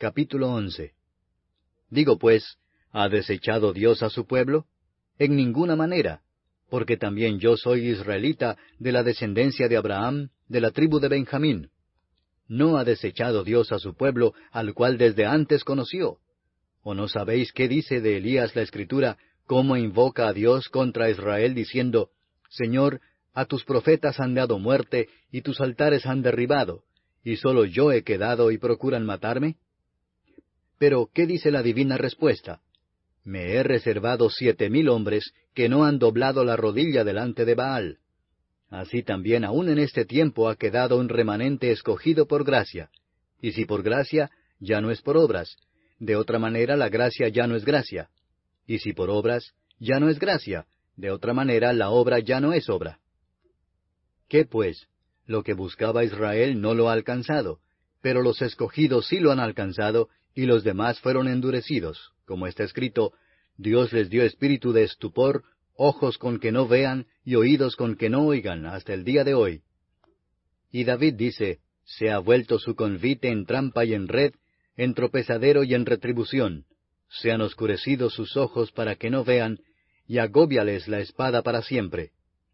Capítulo 11. Digo pues, ¿ha desechado Dios a su pueblo? En ninguna manera, porque también yo soy israelita de la descendencia de Abraham, de la tribu de Benjamín. ¿No ha desechado Dios a su pueblo, al cual desde antes conoció? ¿O no sabéis qué dice de Elías la Escritura, cómo invoca a Dios contra Israel, diciendo, Señor, a tus profetas han dado muerte, y tus altares han derribado, y sólo yo he quedado y procuran matarme? Pero, ¿qué dice la divina respuesta? Me he reservado 7,000 hombres que no han doblado la rodilla delante de Baal. Así también aún en este tiempo ha quedado un remanente escogido por gracia. Y si por gracia, ya no es por obras. De otra manera la gracia ya no es gracia. Y si por obras, ya no es gracia. De otra manera la obra ya no es obra. ¿Qué pues? Lo que buscaba Israel no lo ha alcanzado, pero los escogidos sí lo han alcanzado, y los demás fueron endurecidos, como está escrito, Dios les dio espíritu de estupor, ojos con que no vean, y oídos con que no oigan, hasta el día de hoy. Y David dice, se ha vuelto su convite en trampa y en red, en tropezadero y en retribución. Se han oscurecido sus ojos para que no vean, y agóbiales la espada para siempre.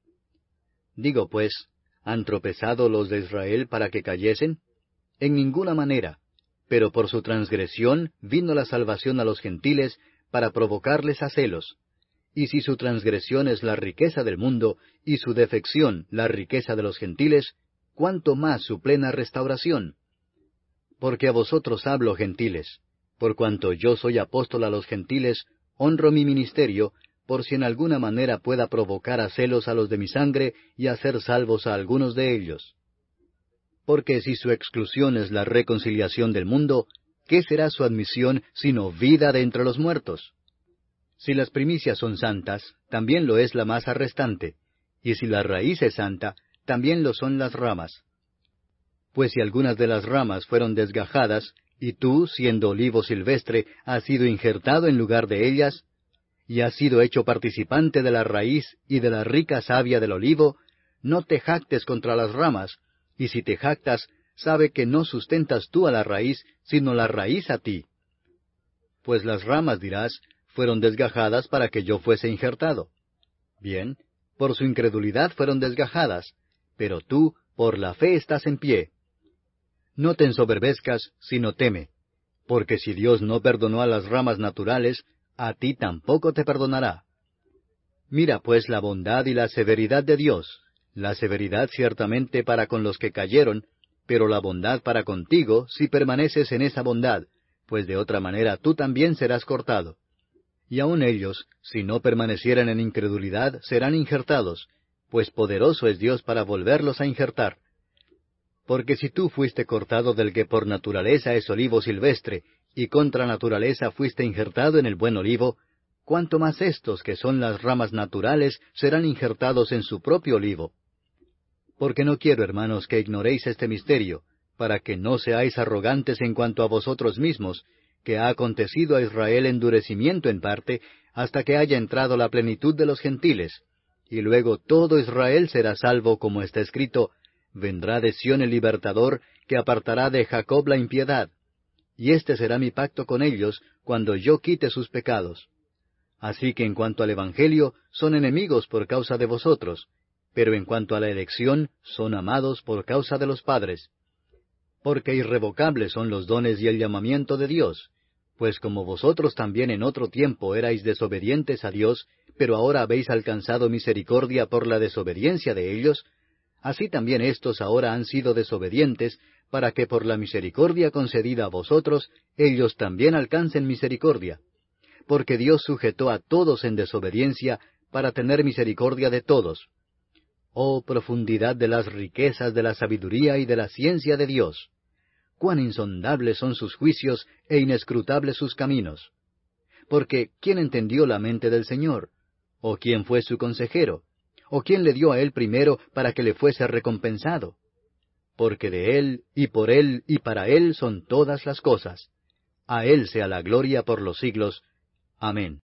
Digo pues, ¿han tropezado los de Israel para que cayesen? En ninguna manera. Pero por su transgresión vino la salvación a los gentiles para provocarles a celos. Y si su transgresión es la riqueza del mundo, y su defección la riqueza de los gentiles, ¿cuánto más su plena restauración? Porque a vosotros hablo, gentiles. Por cuanto yo soy apóstol a los gentiles, honro mi ministerio, por si en alguna manera pueda provocar a celos a los de mi sangre y hacer salvos a algunos de ellos. Porque si su exclusión es la reconciliación del mundo, ¿qué será su admisión sino vida de entre los muertos? Si las primicias son santas, también lo es la masa restante, y si la raíz es santa, también lo son las ramas. Pues si algunas de las ramas fueron desgajadas, y tú, siendo olivo silvestre, has sido injertado en lugar de ellas, y has sido hecho participante de la raíz y de la rica savia del olivo, no te jactes contra las ramas, y si te jactas, sabe que no sustentas tú a la raíz, sino la raíz a ti. Pues las ramas, dirás, fueron desgajadas para que yo fuese injertado. Bien, por su incredulidad fueron desgajadas, pero tú, por la fe estás en pie. No te ensoberbezcas, sino teme, porque si Dios no perdonó a las ramas naturales, a ti tampoco te perdonará. Mira pues la bondad y la severidad de Dios, la severidad ciertamente para con los que cayeron, pero la bondad para contigo si permaneces en esa bondad, pues de otra manera tú también serás cortado. Y aun ellos, si no permanecieran en incredulidad, serán injertados, pues poderoso es Dios para volverlos a injertar. Porque si tú fuiste cortado del que por naturaleza es olivo silvestre, y contra naturaleza fuiste injertado en el buen olivo, cuánto más estos que son las ramas naturales serán injertados en su propio olivo. Porque no quiero, hermanos, que ignoréis este misterio, para que no seáis arrogantes en cuanto a vosotros mismos, que ha acontecido a Israel endurecimiento en parte, hasta que haya entrado la plenitud de los gentiles, y luego todo Israel será salvo, como está escrito, vendrá de Sión el libertador, que apartará de Jacob la impiedad. Y este será mi pacto con ellos, cuando yo quite sus pecados. Así que en cuanto al Evangelio, son enemigos por causa de vosotros, pero en cuanto a la elección, son amados por causa de los padres. Porque irrevocables son los dones y el llamamiento de Dios, pues como vosotros también en otro tiempo erais desobedientes a Dios, pero ahora habéis alcanzado misericordia por la desobediencia de ellos, así también éstos ahora han sido desobedientes, para que por la misericordia concedida a vosotros, ellos también alcancen misericordia. Porque Dios sujetó a todos en desobediencia, para tener misericordia de todos. Oh profundidad de las riquezas de la sabiduría y de la ciencia de Dios. Cuán insondables son sus juicios e inescrutables sus caminos. Porque ¿quién entendió la mente del Señor? ¿O quién fue su consejero? ¿O quién le dio a él primero para que le fuese recompensado? Porque de él, y por él, y para él son todas las cosas. A él sea la gloria por los siglos. Amén.